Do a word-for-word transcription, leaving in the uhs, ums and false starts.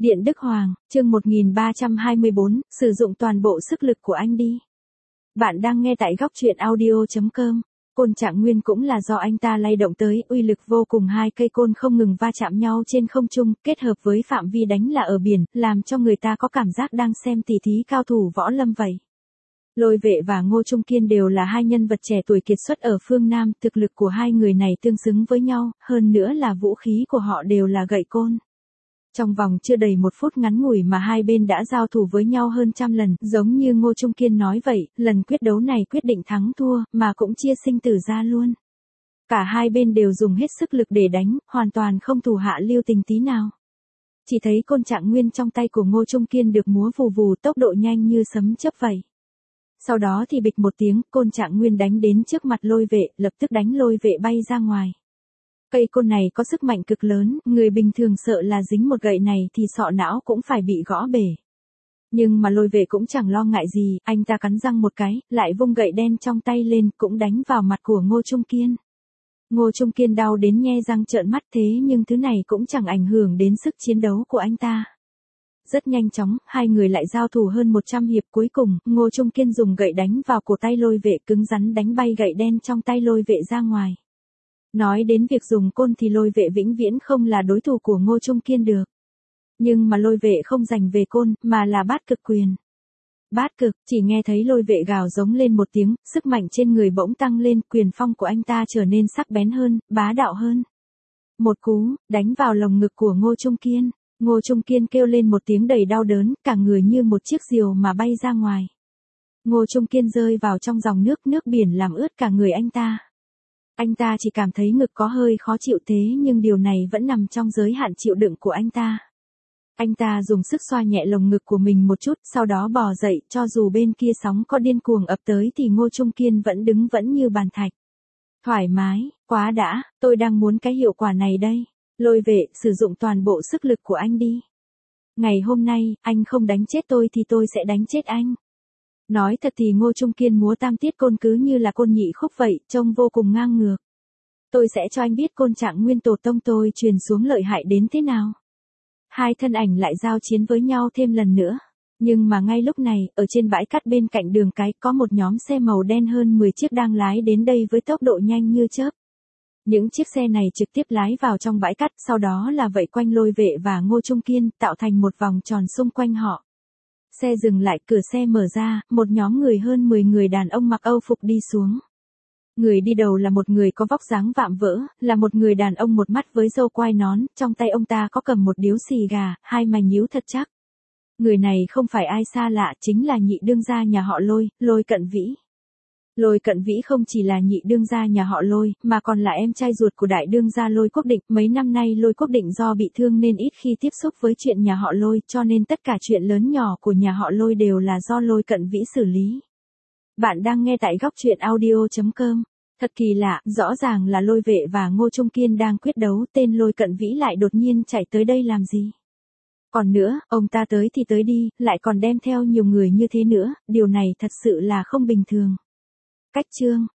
Điện Đức Hoàng, chương một nghìn ba trăm hai mươi bốn, sử dụng toàn bộ sức lực của anh đi. Bạn đang nghe tại góc truyện audio chấm com. Côn Trạng Nguyên cũng là do anh ta lay động tới, uy lực vô cùng, hai cây côn không ngừng va chạm nhau trên không trung, kết hợp với phạm vi đánh là ở biển, làm cho người ta có cảm giác đang xem tỷ thí cao thủ võ lâm vậy. Lôi Vệ và Ngô Trung Kiên đều là hai nhân vật trẻ tuổi kiệt xuất ở phương Nam, thực lực của hai người này tương xứng với nhau, hơn nữa là vũ khí của họ đều là gậy côn. Trong vòng chưa đầy một phút ngắn ngủi mà hai bên đã giao thủ với nhau hơn trăm lần, giống như Ngô Trung Kiên nói vậy, lần quyết đấu này quyết định thắng thua, mà cũng chia sinh tử ra luôn. Cả hai bên đều dùng hết sức lực để đánh, hoàn toàn không thủ hạ lưu tình tí nào. Chỉ thấy Côn Trạng Nguyên trong tay của Ngô Trung Kiên được múa vù vù, tốc độ nhanh như sấm chớp vậy. Sau đó thì bịch một tiếng, Côn Trạng Nguyên đánh đến trước mặt Lôi Vệ, lập tức đánh Lôi Vệ bay ra ngoài. Cây côn này có sức mạnh cực lớn, người bình thường sợ là dính một gậy này thì sọ não cũng phải bị gõ bể. Nhưng mà Lôi Vệ cũng chẳng lo ngại gì, anh ta cắn răng một cái, lại vung gậy đen trong tay lên, cũng đánh vào mặt của Ngô Trung Kiên. Ngô Trung Kiên đau đến nhe răng trợn mắt, thế nhưng thứ này cũng chẳng ảnh hưởng đến sức chiến đấu của anh ta. Rất nhanh chóng, hai người lại giao thủ hơn một trăm hiệp, cuối cùng, Ngô Trung Kiên dùng gậy đánh vào cổ tay Lôi Vệ, cứng rắn đánh bay gậy đen trong tay Lôi Vệ ra ngoài. Nói đến việc dùng côn thì Lôi Vệ vĩnh viễn không là đối thủ của Ngô Trung Kiên được. Nhưng mà Lôi Vệ không giành về côn, mà là bát cực quyền. Bát cực, chỉ nghe thấy Lôi Vệ gào giống lên một tiếng, sức mạnh trên người bỗng tăng lên, quyền phong của anh ta trở nên sắc bén hơn, bá đạo hơn. Một cú, đánh vào lồng ngực của Ngô Trung Kiên. Ngô Trung Kiên kêu lên một tiếng đầy đau đớn, cả người như một chiếc diều mà bay ra ngoài. Ngô Trung Kiên rơi vào trong dòng nước, nước biển làm ướt cả người anh ta. Anh ta chỉ cảm thấy ngực có hơi khó chịu, thế nhưng điều này vẫn nằm trong giới hạn chịu đựng của anh ta. Anh ta dùng sức xoa nhẹ lồng ngực của mình một chút, sau đó bò dậy, cho dù bên kia sóng có điên cuồng ập tới thì Ngô Trung Kiên vẫn đứng vẫn như bàn thạch. Thoải mái, quá đã, tôi đang muốn cái hiệu quả này đây. Lôi Vệ, sử dụng toàn bộ sức lực của anh đi. Ngày hôm nay, anh không đánh chết tôi thì tôi sẽ đánh chết anh. Nói thật thì Ngô Trung Kiên múa tam tiết côn cứ như là côn nhị khúc vậy, trông vô cùng ngang ngược. Tôi sẽ cho anh biết Côn Trạng Nguyên tổ tông tôi truyền xuống lợi hại đến thế nào. Hai thân ảnh lại giao chiến với nhau thêm lần nữa. Nhưng mà ngay lúc này, ở trên bãi cát bên cạnh đường cái, có một nhóm xe màu đen hơn mười chiếc đang lái đến đây với tốc độ nhanh như chớp. Những chiếc xe này trực tiếp lái vào trong bãi cát, sau đó là vây quanh Lôi Vệ và Ngô Trung Kiên, tạo thành một vòng tròn xung quanh họ. Xe dừng lại, cửa xe mở ra, một nhóm người hơn mười người đàn ông mặc Âu phục đi xuống. Người đi đầu là một người có vóc dáng vạm vỡ, là một người đàn ông một mắt với râu quai nón, trong tay ông ta có cầm một điếu xì gà, hai mảnh nhíu thật chắc. Người này không phải ai xa lạ, chính là nhị đương gia nhà họ Lôi, Lôi Cận Vĩ. Lôi Cận Vĩ không chỉ là nhị đương gia nhà họ Lôi, mà còn là em trai ruột của đại đương gia Lôi Quốc Định. Mấy năm nay Lôi Quốc Định do bị thương nên ít khi tiếp xúc với chuyện nhà họ Lôi, cho nên tất cả chuyện lớn nhỏ của nhà họ Lôi đều là do Lôi Cận Vĩ xử lý. Bạn đang nghe tại góc truyện audio chấm com. Thật kỳ lạ, rõ ràng là Lôi Vệ và Ngô Trung Kiên đang quyết đấu, tên Lôi Cận Vĩ lại đột nhiên chạy tới đây làm gì? Còn nữa, ông ta tới thì tới đi, lại còn đem theo nhiều người như thế nữa, điều này thật sự là không bình thường. Cách chương,